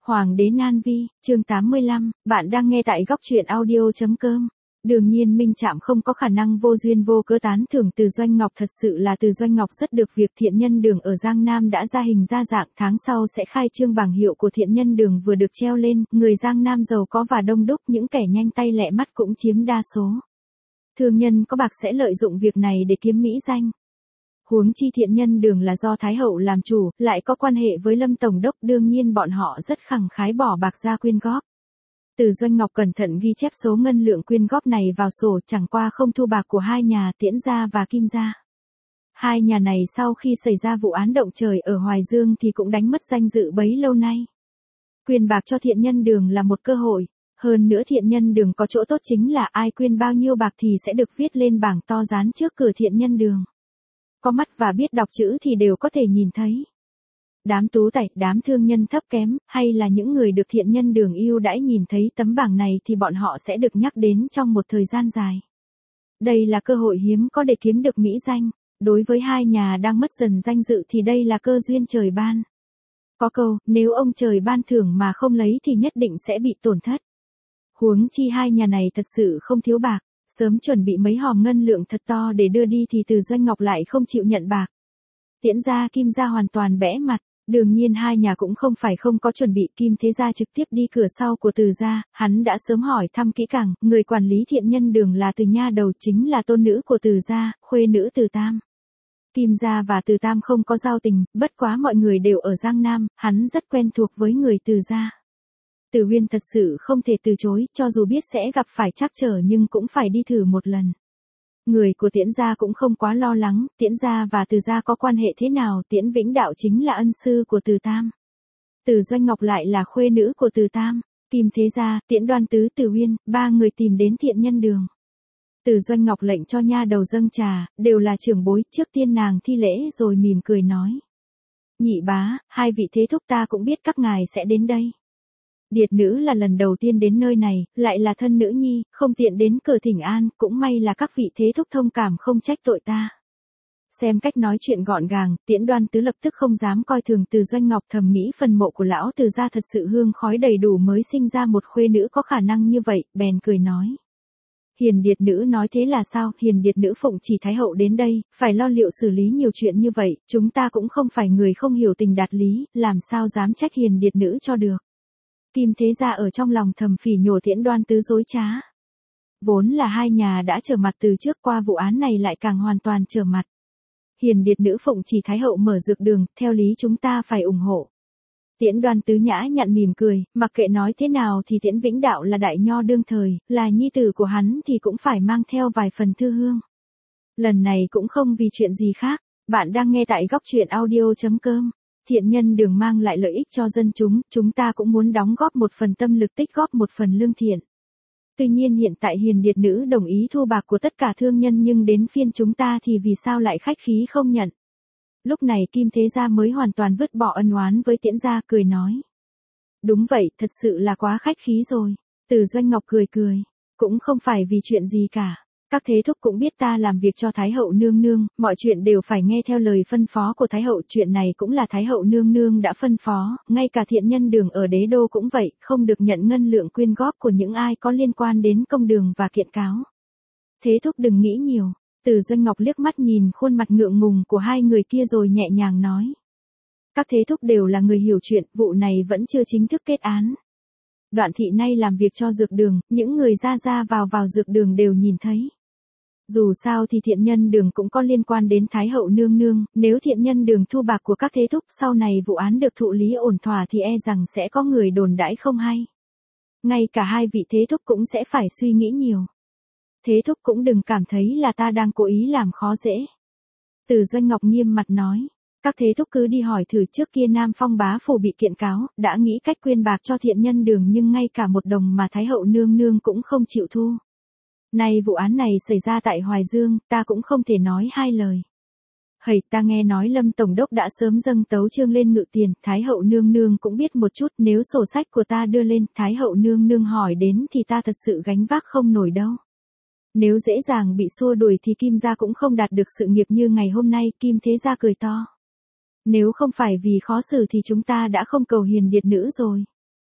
Hoàng đế Nan Vi, chương 85, bạn đang nghe tại góc truyện audio.com. Đương nhiên Minh Trạm không có khả năng vô duyên vô cớ tán thưởng Từ Doanh Ngọc, thật sự là Từ Doanh Ngọc rất được việc. Thiện Nhân Đường ở Giang Nam đã ra hình ra dạng, tháng sau sẽ khai trương bảng hiệu của Thiện Nhân Đường vừa được treo lên, người Giang Nam giàu có và đông đúc, những kẻ nhanh tay lẹ mắt cũng chiếm đa số. Thương nhân có bạc sẽ lợi dụng việc này để kiếm mỹ danh. Huống chi Thiện Nhân Đường là do Thái Hậu làm chủ, lại có quan hệ với Lâm Tổng đốc, đương nhiên bọn họ rất khẳng khái bỏ bạc ra quyên góp. Từ Doanh Ngọc cẩn thận ghi chép số ngân lượng quyên góp này vào sổ, chẳng qua không thu bạc của hai nhà Tiễn gia và Kim gia. Hai nhà này sau khi xảy ra vụ án động trời ở Hoài Dương thì cũng đánh mất danh dự bấy lâu nay. Quyên bạc cho Thiện Nhân Đường là một cơ hội, hơn nữa Thiện Nhân Đường có chỗ tốt chính là ai quyên bao nhiêu bạc thì sẽ được viết lên bảng to dán trước cửa Thiện Nhân Đường. Có mắt và biết đọc chữ thì đều có thể nhìn thấy. Đám tú tài, đám thương nhân thấp kém, hay là những người được Thiện Nhân Đường ưu đãi nhìn thấy tấm bảng này thì bọn họ sẽ được nhắc đến trong một thời gian dài. Đây là cơ hội hiếm có để kiếm được mỹ danh. Đối với hai nhà đang mất dần danh dự thì đây là cơ duyên trời ban. Có câu, nếu ông trời ban thưởng mà không lấy thì nhất định sẽ bị tổn thất. Huống chi hai nhà này thật sự không thiếu bạc. Sớm chuẩn bị mấy hòm ngân lượng thật to để đưa đi thì Từ Doanh Ngọc lại không chịu nhận bạc. Tiễn gia Kim gia hoàn toàn bẽ mặt, đương nhiên hai nhà cũng không phải không có chuẩn bị. Kim Thế gia trực tiếp đi cửa sau của Từ gia, hắn đã sớm hỏi thăm kỹ càng, người quản lý Thiện Nhân Đường là Từ nha đầu, chính là tôn nữ của Từ gia, khuê nữ Từ Tam. Kim gia và Từ Tam không có giao tình, bất quá mọi người đều ở Giang Nam, hắn rất quen thuộc với người Từ gia. Từ Huyên thật sự không thể từ chối, cho dù biết sẽ gặp phải trắc trở nhưng cũng phải đi thử một lần. Người của Tiễn gia cũng không quá lo lắng, Tiễn gia và Từ gia có quan hệ thế nào, Tiễn Vĩnh Đạo chính là ân sư của Từ Tam. Từ Doanh Ngọc lại là khuê nữ của Từ Tam, Kim Thế gia, Tiễn Đoan Tứ, Từ Huyên, ba người tìm đến Thiện Nhân Đường. Từ Doanh Ngọc lệnh cho nha đầu dâng trà, đều là trưởng bối, trước tiên nàng thi lễ rồi mỉm cười nói. Nhị bá, hai vị thế thúc ta cũng biết các ngài sẽ đến đây. Điệt nữ là lần đầu tiên đến nơi này, lại là thân nữ nhi, không tiện đến cửa thỉnh an, cũng may là các vị thế thúc thông cảm không trách tội ta. Xem cách nói chuyện gọn gàng, Tiễn Đoan Tứ lập tức không dám coi thường Từ Doanh Ngọc, thầm nghĩ phần mộ của lão Từ gia thật sự hương khói đầy đủ mới sinh ra một khuê nữ có khả năng như vậy, bèn cười nói. Hiền điệt nữ nói thế là sao, hiền điệt nữ phụng chỉ Thái Hậu đến đây, phải lo liệu xử lý nhiều chuyện như vậy, chúng ta cũng không phải người không hiểu tình đạt lý, làm sao dám trách hiền điệt nữ cho được. Kim Thế gia ở trong lòng thầm phỉ nhổ Tiễn Đoan Tứ dối trá. Vốn là hai nhà đã trở mặt từ trước, qua vụ án này lại càng hoàn toàn trở mặt. Hiền điệt nữ phụng chỉ Thái Hậu mở dược đường, theo lý chúng ta phải ủng hộ. Tiễn Đoan Tứ nhã nhặn mỉm cười, mặc kệ nói thế nào thì Tiễn Vĩnh Đạo là đại nho đương thời, là nhi tử của hắn thì cũng phải mang theo vài phần thư hương. Lần này cũng không vì chuyện gì khác, bạn đang nghe tại góc truyện audio.com. Thiện Nhân Đường mang lại lợi ích cho dân chúng ta cũng muốn đóng góp một phần tâm lực, tích góp một phần lương thiện. Tuy nhiên hiện tại hiền điệt nữ đồng ý thu bạc của tất cả thương nhân, nhưng đến phiên chúng ta thì vì sao lại khách khí không nhận. Lúc này Kim Thế gia mới hoàn toàn vứt bỏ ân oán với Tiễn gia, cười nói. Đúng vậy, thật sự là quá khách khí rồi. Từ Doanh Ngọc cười cười, cũng không phải vì chuyện gì cả. Các thế thúc cũng biết ta làm việc cho Thái Hậu nương nương, mọi chuyện đều phải nghe theo lời phân phó của Thái Hậu, chuyện này cũng là Thái Hậu nương nương đã phân phó, ngay cả Thiện Nhân Đường ở đế đô cũng vậy, không được nhận ngân lượng quyên góp của những ai có liên quan đến công đường và kiện cáo. Thế thúc đừng nghĩ nhiều. Từ Doanh Ngọc liếc mắt nhìn khuôn mặt ngượng ngùng của hai người kia rồi nhẹ nhàng nói. Các thế thúc đều là người hiểu chuyện, vụ này vẫn chưa chính thức kết án. Đoạn thị nay làm việc cho dược đường, những người ra vào dược đường đều nhìn thấy. Dù sao thì Thiện Nhân Đường cũng có liên quan đến Thái Hậu nương nương, nếu Thiện Nhân Đường thu bạc của các thế thúc, sau này vụ án được thụ lý ổn thỏa thì e rằng sẽ có người đồn đãi không hay. Ngay cả hai vị thế thúc cũng sẽ phải suy nghĩ nhiều. Thế thúc cũng đừng cảm thấy là ta đang cố ý làm khó dễ. Từ Doanh Ngọc nghiêm mặt nói. Các thế thúc cứ đi hỏi thử, trước kia Nam Phong bá phủ bị kiện cáo, đã nghĩ cách quyên bạc cho Thiện Nhân Đường nhưng ngay cả một đồng mà Thái Hậu nương nương cũng không chịu thu. Nay vụ án này xảy ra tại Hoài Dương, ta cũng không thể nói hai lời. Hầy, ta nghe nói Lâm Tổng đốc đã sớm dâng tấu chương lên ngự tiền, Thái Hậu nương nương cũng biết một chút, nếu sổ sách của ta đưa lên, Thái Hậu nương nương hỏi đến thì ta thật sự gánh vác không nổi đâu. Nếu dễ dàng bị xua đuổi thì Kim gia cũng không đạt được sự nghiệp như ngày hôm nay. Kim Thế gia cười to. Nếu không phải vì khó xử thì chúng ta đã không cầu hiền điệt nữ rồi.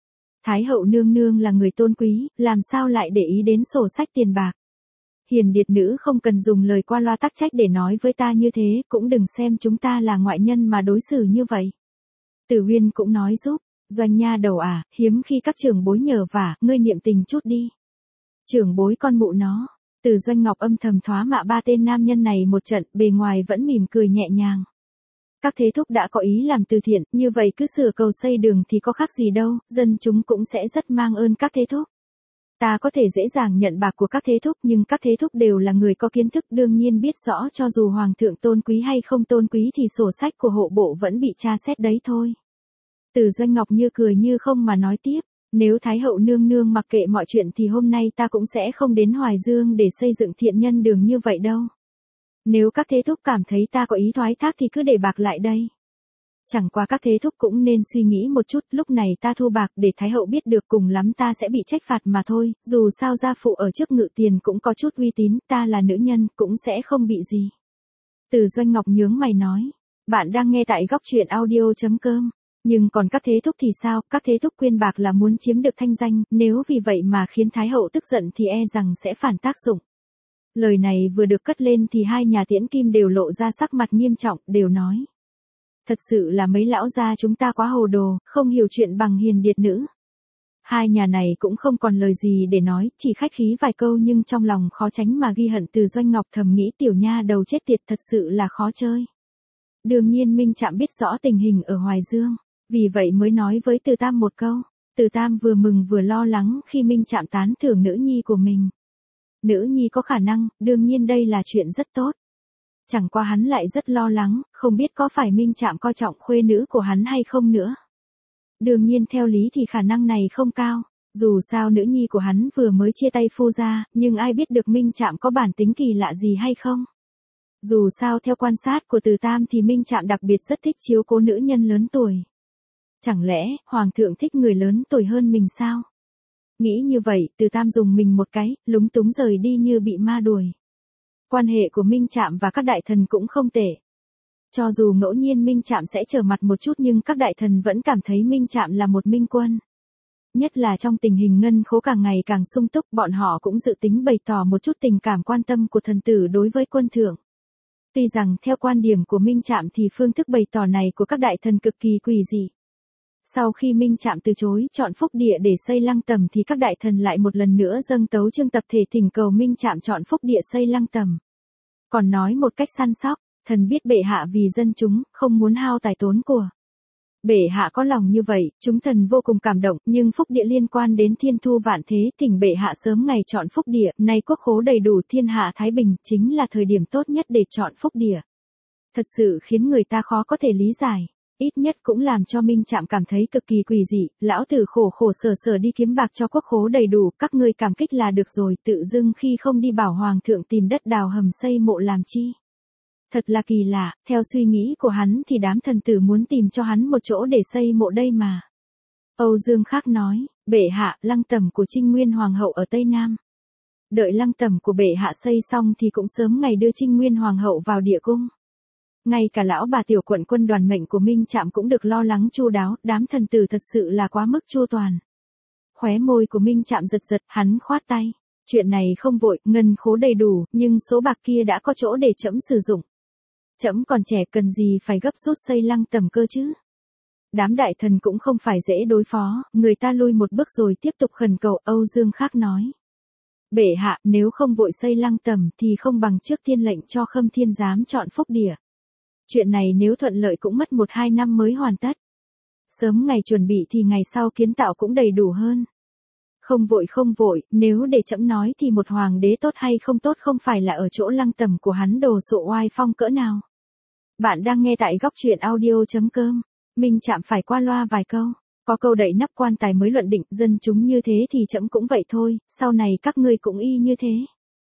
Thái hậu nương nương là người tôn quý, làm sao lại để ý đến sổ sách tiền bạc. Hiền điệt nữ không cần dùng lời qua loa tắc trách để nói với ta như thế, cũng đừng xem chúng ta là ngoại nhân mà đối xử như vậy. Tử Huyên cũng nói giúp, Doanh nha đầu à, hiếm khi các trưởng bối nhờ vả, ngươi niệm tình chút đi. Trưởng bối con mụ nó, Từ Doanh Ngọc âm thầm thoá mạ ba tên nam nhân này một trận, bề ngoài vẫn mỉm cười nhẹ nhàng. Các thế thúc đã có ý làm từ thiện, như vậy cứ sửa cầu xây đường thì có khác gì đâu, dân chúng cũng sẽ rất mang ơn các thế thúc. Ta có thể dễ dàng nhận bạc của các thế thúc, nhưng các thế thúc đều là người có kiến thức, đương nhiên biết rõ cho dù hoàng thượng tôn quý hay không tôn quý thì sổ sách của hộ bộ vẫn bị tra xét đấy thôi. Từ Doanh Ngọc như cười như không mà nói tiếp, nếu Thái hậu nương nương mặc kệ mọi chuyện thì hôm nay ta cũng sẽ không đến Hoài Dương để xây dựng thiện nhân đường như vậy đâu. Nếu các thế thúc cảm thấy ta có ý thoái thác thì cứ để bạc lại đây. Chẳng qua các thế thúc cũng nên suy nghĩ một chút, lúc này ta thu bạc để Thái hậu biết được, cùng lắm ta sẽ bị trách phạt mà thôi, dù sao gia phụ ở trước ngự tiền cũng có chút uy tín, ta là nữ nhân cũng sẽ không bị gì. Từ Doanh Ngọc nhướng mày nói, bạn đang nghe tại góc truyện audio.com. Nhưng còn các thế thúc thì sao, các thế thúc quyên bạc là muốn chiếm được thanh danh, nếu vì vậy mà khiến Thái hậu tức giận thì e rằng sẽ phản tác dụng. Lời này vừa được cất lên thì hai nhà Tiễn Kim đều lộ ra sắc mặt nghiêm trọng, đều nói. Thật sự là mấy lão gia chúng ta quá hồ đồ, không hiểu chuyện bằng hiền điệt nữ. Hai nhà này cũng không còn lời gì để nói, chỉ khách khí vài câu nhưng trong lòng khó tránh mà ghi hận. Từ Doanh Ngọc thầm nghĩ tiểu nha đầu chết tiệt thật sự là khó chơi. Đương nhiên Minh Trạm biết rõ tình hình ở Hoài Dương, vì vậy mới nói với Từ Tam một câu. Từ Tam vừa mừng vừa lo lắng khi Minh Trạm tán thưởng nữ nhi của mình. Nữ nhi có khả năng, đương nhiên đây là chuyện rất tốt. Chẳng qua hắn lại rất lo lắng, không biết có phải Minh Trạm coi trọng khuê nữ của hắn hay không nữa. Đương nhiên theo lý thì khả năng này không cao, dù sao nữ nhi của hắn vừa mới chia tay phu ra, nhưng ai biết được Minh Trạm có bản tính kỳ lạ gì hay không. Dù sao theo quan sát của Từ Tam thì Minh Trạm đặc biệt rất thích chiếu cố nữ nhân lớn tuổi. Chẳng lẽ, Hoàng thượng thích người lớn tuổi hơn mình sao? Nghĩ như vậy, Từ Tam dùng mình một cái, lúng túng rời đi như bị ma đuổi. Quan hệ của Minh Trạm và các đại thần cũng không tệ. Cho dù ngẫu nhiên Minh Trạm sẽ trở mặt một chút nhưng các đại thần vẫn cảm thấy Minh Trạm là một minh quân. Nhất là trong tình hình ngân khố càng ngày càng sung túc, bọn họ cũng dự tính bày tỏ một chút tình cảm quan tâm của thần tử đối với quân thượng. Tuy rằng theo quan điểm của Minh Trạm thì phương thức bày tỏ này của các đại thần cực kỳ quỷ dị. Sau khi Minh Trạm từ chối chọn Phúc Địa để xây Lăng Tẩm thì các đại thần lại một lần nữa dâng tấu chương tập thể thỉnh cầu Minh Trạm chọn Phúc Địa xây Lăng Tẩm. Còn nói một cách săn sóc, thần biết bệ hạ vì dân chúng, không muốn hao tài tốn của. Bệ hạ có lòng như vậy, chúng thần vô cùng cảm động, nhưng Phúc Địa liên quan đến thiên thu vạn thế, thỉnh bệ hạ sớm ngày chọn Phúc Địa, nay quốc khố đầy đủ thiên hạ thái bình, chính là thời điểm tốt nhất để chọn Phúc Địa. Thật sự khiến người ta khó có thể lý giải. Ít nhất cũng làm cho Minh Trạm cảm thấy cực kỳ quỷ dị, lão tử khổ khổ sở sở đi kiếm bạc cho quốc khố đầy đủ, các ngươi cảm kích là được rồi, tự dưng khi không đi bảo hoàng thượng tìm đất đào hầm xây mộ làm chi. Thật là kỳ lạ, theo suy nghĩ của hắn thì đám thần tử muốn tìm cho hắn một chỗ để xây mộ đây mà. Âu Dương Khắc nói, bệ hạ, Lăng Tẩm của Trinh Nguyên Hoàng hậu ở Tây Nam. Đợi Lăng Tẩm của bệ hạ xây xong thì cũng sớm ngày đưa Trinh Nguyên Hoàng hậu vào địa cung. Ngay cả lão bà tiểu quận quân đoàn mệnh của Minh Trạm cũng được lo lắng chu đáo, đám thần tử thật sự là quá mức chu toàn. Khóe môi của Minh Trạm giật giật, hắn khoát tay. Chuyện này không vội, ngân khố đầy đủ, nhưng số bạc kia đã có chỗ để trẫm sử dụng. Trẫm còn trẻ cần gì phải gấp rút xây Lăng Tẩm cơ chứ. Đám đại thần cũng không phải dễ đối phó, người ta lui một bước rồi tiếp tục khẩn cầu. Âu Dương Khắc nói. Bệ hạ, nếu không vội xây Lăng Tẩm thì không bằng trước tiên lệnh cho Khâm Thiên Giám chọn Phúc Địa. Chuyện này nếu thuận lợi cũng mất 1-2 năm mới hoàn tất. Sớm ngày chuẩn bị thì ngày sau kiến tạo cũng đầy đủ hơn. Không vội, nếu để trẫm nói thì một hoàng đế tốt hay không tốt không phải là ở chỗ Lăng Tẩm của hắn đồ sộ oai phong cỡ nào. Bạn đang nghe tại góc truyện audio.com. Minh Trạm phải qua loa vài câu. Có câu đậy nắp quan tài mới luận định, dân chúng như thế thì trẫm cũng vậy thôi, sau này các ngươi cũng y như thế.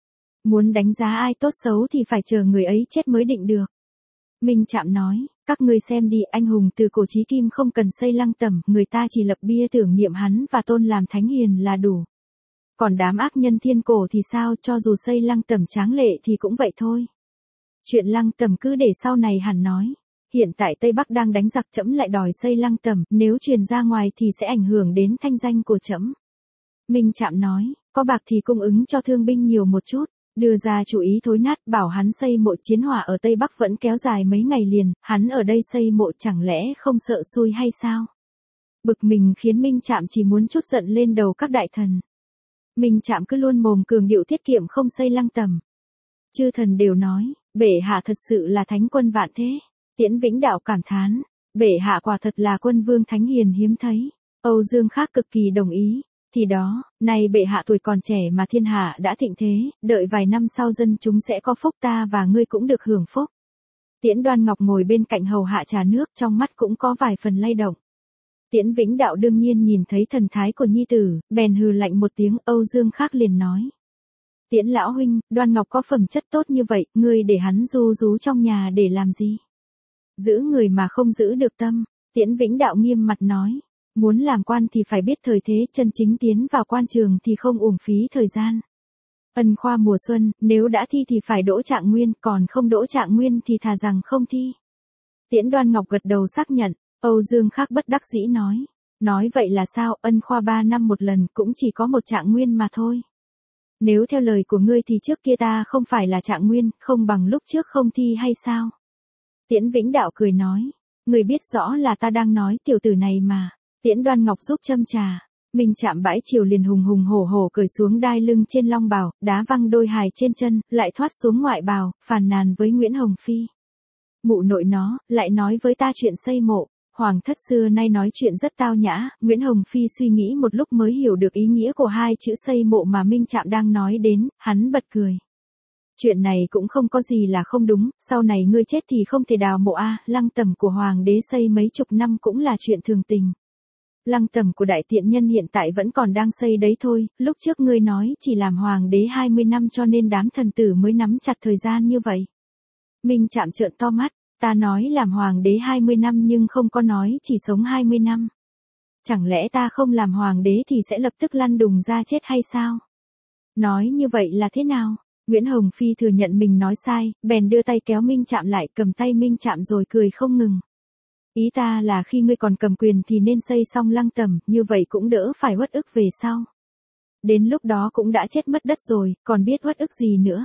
Muốn đánh giá ai tốt xấu thì phải chờ người ấy chết mới định được. Minh Trạm nói, các ngươi xem đi, anh hùng từ cổ chí kim không cần xây Lăng Tẩm, người ta chỉ lập bia tưởng niệm hắn và tôn làm thánh hiền là đủ. Còn đám ác nhân thiên cổ thì sao, cho dù xây Lăng Tẩm tráng lệ thì cũng vậy thôi. Chuyện Lăng Tẩm cứ để sau này hẳn nói. hiện tại Tây Bắc đang đánh giặc, trẫm lại đòi xây Lăng Tẩm, nếu truyền ra ngoài thì sẽ ảnh hưởng đến thanh danh của trẫm. Minh Trạm nói, có bạc thì cung ứng cho thương binh nhiều một chút, đưa ra chủ ý thối nát, bảo hắn xây mộ chiến hỏa ở Tây Bắc vẫn kéo dài mấy ngày liền, hắn ở đây xây mộ chẳng lẽ không sợ xui hay sao? Bực mình khiến Minh Trạm chỉ muốn trút giận lên đầu các đại thần. Minh Trạm cứ luôn mồm cường điệu tiết kiệm không xây Lăng Tẩm. Chư thần đều nói, bệ hạ thật sự là thánh quân vạn thế. Tiễn Vĩnh Đạo cảm thán, bệ hạ quả thật là quân vương thánh hiền hiếm thấy. Âu Dương Khác cực kỳ đồng ý. Thì đó, nay bệ hạ tuổi còn trẻ mà thiên hạ đã thịnh thế, đợi vài năm sau dân chúng sẽ có phúc, ta và ngươi cũng được hưởng phúc. Tiễn Đoan Ngọc ngồi bên cạnh hầu hạ trà nước, trong mắt cũng có vài phần lay động. Tiễn Vĩnh Đạo đương nhiên nhìn thấy thần thái của nhi tử, bèn hừ lạnh một tiếng. Âu Dương Khác liền nói, Tiễn lão huynh, Đoan Ngọc có phẩm chất tốt như vậy, ngươi để hắn ru rú trong nhà để làm gì? Giữ người mà không giữ được tâm. Tiễn Vĩnh Đạo nghiêm mặt nói, muốn làm quan thì phải biết thời thế, chân chính tiến vào quan trường thì không uổng phí thời gian. Ân khoa mùa xuân, nếu đã thi thì phải đỗ trạng nguyên, còn không đỗ trạng nguyên thì thà rằng không thi. Tiễn Đoan Ngọc gật đầu xác nhận. Âu Dương Khác bất đắc dĩ nói vậy là sao, ân khoa 3 năm một lần, cũng chỉ có một trạng nguyên mà thôi. Nếu theo lời của ngươi thì trước kia ta không phải là trạng nguyên, không bằng lúc trước không thi hay sao? Tiễn Vĩnh Đạo cười nói, ngươi biết rõ là ta đang nói tiểu tử này mà. Tiễn Đoan Ngọc giúp châm trà. Minh Trạm bãi chiều liền hùng hùng hổ hổ cởi xuống đai lưng trên long bào, đá văng đôi hài trên chân, lại thoát xuống ngoại bào, phàn nàn với Nguyễn Hồng Phi. Mụ nội nó, lại nói với ta chuyện xây mộ. Hoàng thất xưa nay nói chuyện rất tao nhã. Nguyễn Hồng Phi suy nghĩ một lúc mới hiểu được ý nghĩa của hai chữ xây mộ mà Minh Trạm đang nói đến, hắn bật cười. Chuyện này cũng không có gì là không đúng, sau này ngươi chết thì không thể đào mộ a, Lăng Tẩm của hoàng đế xây mấy chục năm cũng là chuyện thường tình. Lăng Tẩm của đại tiện nhân hiện tại vẫn còn đang xây đấy thôi, lúc trước ngươi nói chỉ làm hoàng đế 20 năm cho nên đám thần tử mới nắm chặt thời gian như vậy. Minh Trạm trợn to mắt, ta nói làm hoàng đế 20 năm nhưng không có nói chỉ sống 20 năm. Chẳng lẽ ta không làm hoàng đế thì sẽ lập tức lăn đùng ra chết hay sao? Nói như vậy là thế nào? Nguyễn Hồng Phi thừa nhận mình nói sai, bèn đưa tay kéo Minh Trạm lại, cầm tay Minh Trạm rồi cười không ngừng. Ý ta là khi ngươi còn cầm quyền thì nên xây xong Lăng Tẩm, như vậy cũng đỡ phải uất ức về sau. Đến lúc đó cũng đã chết mất đất rồi, còn biết uất ức gì nữa.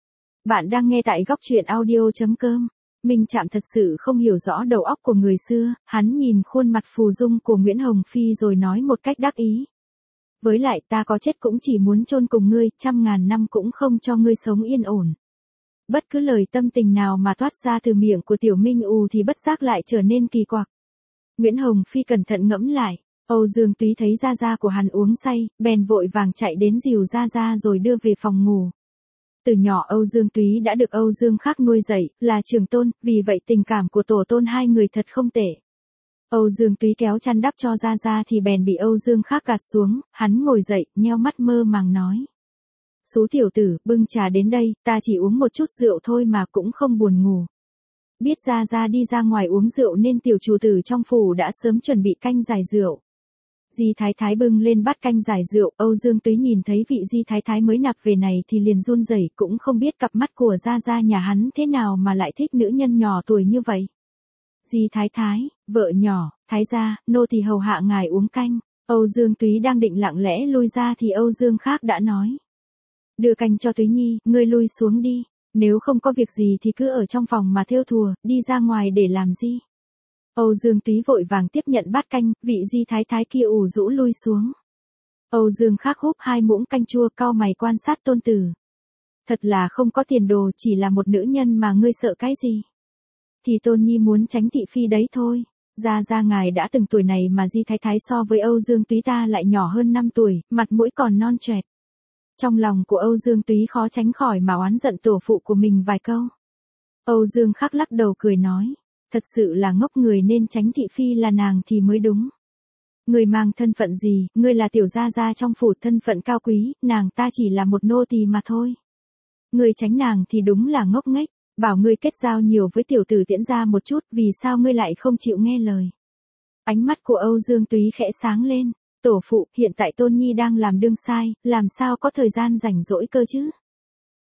Bạn đang nghe tại góc truyện audio.com. Minh Trạm thật sự không hiểu rõ đầu óc của người xưa, hắn nhìn khuôn mặt phù dung của Nguyễn Hồng Phi rồi nói một cách đắc ý. Với lại ta có chết cũng chỉ muốn chôn cùng ngươi, 100.000 năm cũng không cho ngươi sống yên ổn. Bất cứ lời tâm tình nào mà thoát ra từ miệng của Tiểu Minh ù thì bất giác lại trở nên kỳ quặc. Nguyễn Hồng Phi cẩn thận ngẫm lại, Âu Dương Túy thấy Gia Gia của hắn uống say, bèn vội vàng chạy đến dìu Gia Gia rồi đưa về phòng ngủ. Từ nhỏ Âu Dương Túy đã được Âu Dương Khác nuôi dạy, là trưởng tôn, vì vậy tình cảm của tổ tôn hai người thật không tệ. Âu Dương Túy kéo chăn đắp cho Gia Gia thì bèn bị Âu Dương Khác gạt xuống, hắn ngồi dậy, nheo mắt mơ màng nói. Sú tiểu tử, bưng trà đến đây, ta chỉ uống một chút rượu thôi mà cũng không buồn ngủ. Biết Gia Gia đi ra ngoài uống rượu nên tiểu chủ tử trong phủ đã sớm chuẩn bị canh giải rượu. Di Thái Thái bưng lên bát canh giải rượu, Âu Dương Túy nhìn thấy vị Di Thái Thái mới nạp về này thì liền run rẩy, cũng không biết cặp mắt của Gia Gia nhà hắn thế nào mà lại thích nữ nhân nhỏ tuổi như vậy. Di Thái Thái, vợ nhỏ, Thái gia, nô tỳ hầu hạ ngài uống canh. Âu Dương Túy đang định lặng lẽ lui ra thì Âu Dương Khác đã nói. Đưa canh cho Túy Nhi, ngươi lui xuống đi, nếu không có việc gì thì cứ ở trong phòng mà thêu thùa, đi ra ngoài để làm gì. Âu Dương Túy vội vàng tiếp nhận bát canh, vị Di Thái Thái kia ủ rũ lui xuống. Âu Dương Khác húp 2 muỗng canh chua, cau mày quan sát tôn tử. Thật là không có tiền đồ, chỉ là một nữ nhân mà ngươi sợ cái gì. Thì Tôn Nhi muốn tránh thị phi đấy thôi. Gia Gia ngài đã từng tuổi này mà Di Thái Thái so với Âu Dương Túy ta lại nhỏ hơn 5 tuổi, mặt mũi còn non choẹt. Trong lòng của Âu Dương Túy khó tránh khỏi mà oán giận tổ phụ của mình vài câu. Âu Dương Khác lắc đầu cười nói. Thật sự là ngốc, người nên tránh thị phi là nàng thì mới đúng. Người mang thân phận gì, ngươi là tiểu Gia Gia trong phủ, thân phận cao quý, nàng ta chỉ là một nô tỳ mà thôi. Ngươi tránh nàng thì đúng là ngốc nghếch, bảo ngươi kết giao nhiều với tiểu tử Tiễn gia một chút, vì sao ngươi lại không chịu nghe lời. Ánh mắt của Âu Dương Túy khẽ sáng lên, tổ phụ, hiện tại Tôn Nhi đang làm đương sai, làm sao có thời gian rảnh rỗi cơ chứ.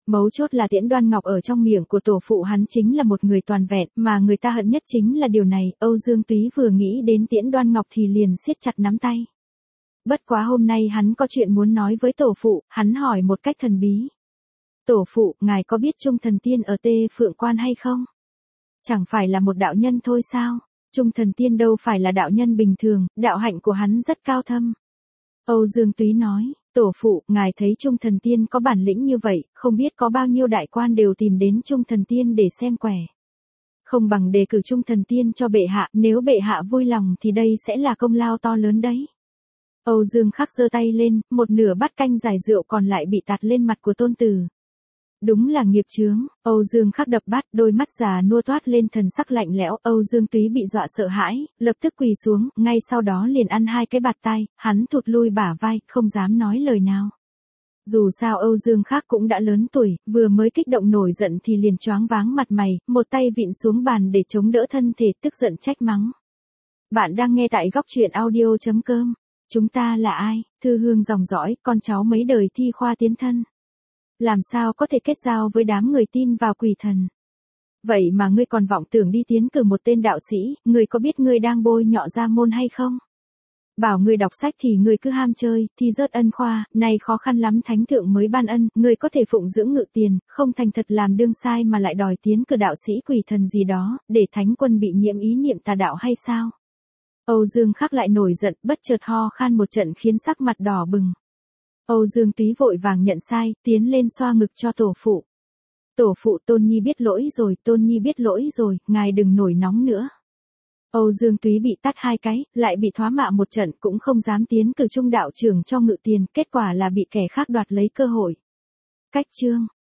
Mấu chốt là Tiễn Đoan Ngọc ở trong miệng của tổ phụ hắn chính là một người toàn vẹn, mà người ta hận nhất chính là điều này, Âu Dương Túy vừa nghĩ đến Tiễn Đoan Ngọc thì liền siết chặt nắm tay. Bất quá hôm nay hắn có chuyện muốn nói với tổ phụ, hắn hỏi một cách thần bí. Tổ phụ, ngài có biết Trung Thần Tiên ở Tê Phượng Quan hay không? Chẳng phải là một đạo nhân thôi sao? Trung Thần Tiên đâu phải là đạo nhân bình thường, đạo hạnh của hắn rất cao thâm. Âu Dương Túy nói, tổ phụ, ngài thấy Trung Thần Tiên có bản lĩnh như vậy, không biết có bao nhiêu đại quan đều tìm đến Trung Thần Tiên để xem quẻ. Không bằng đề cử Trung Thần Tiên cho bệ hạ, nếu bệ hạ vui lòng thì đây sẽ là công lao to lớn đấy. Âu Dương Khắc giơ tay lên, một nửa bát canh giải rượu còn lại bị tạt lên mặt của tôn tử. Đúng là nghiệp chướng, Âu Dương Khắc đập bát, đôi mắt già nua toát lên thần sắc lạnh lẽo, Âu Dương Túy bị dọa sợ hãi, lập tức quỳ xuống, ngay sau đó liền ăn 2 cái bạt tai, hắn thụt lui bả vai, không dám nói lời nào. Dù sao Âu Dương Khắc cũng đã lớn tuổi, vừa mới kích động nổi giận thì liền choáng váng mặt mày, một tay vịn xuống bàn để chống đỡ thân thể tức giận trách mắng. Bạn đang nghe tại góc truyện audio.com. Chúng ta là ai? Thư Hương dòng dõi, con cháu mấy đời thi khoa tiến thân. Làm sao có thể kết giao với đám người tin vào quỷ thần? Vậy mà ngươi còn vọng tưởng đi tiến cử một tên đạo sĩ, ngươi có biết ngươi đang bôi nhọ gia môn hay không? Bảo ngươi đọc sách thì ngươi cứ ham chơi, thi rớt ân khoa, này khó khăn lắm thánh thượng mới ban ân, ngươi có thể phụng dưỡng ngự tiền, không thành thật làm đương sai mà lại đòi tiến cử đạo sĩ quỷ thần gì đó, để thánh quân bị nhiễm ý niệm tà đạo hay sao? Âu Dương Khắc lại nổi giận, bất chợt ho khan một trận khiến sắc mặt đỏ bừng. Âu Dương Túy vội vàng nhận sai, tiến lên xoa ngực cho tổ phụ. Tổ phụ, Tôn Nhi biết lỗi rồi, Tôn Nhi biết lỗi rồi, ngài đừng nổi nóng nữa. Âu Dương Túy bị tát 2 cái, lại bị thoá mạ một trận, cũng không dám tiến cử trung đạo trưởng cho ngự tiền, kết quả là bị kẻ khác đoạt lấy cơ hội. Cách chương.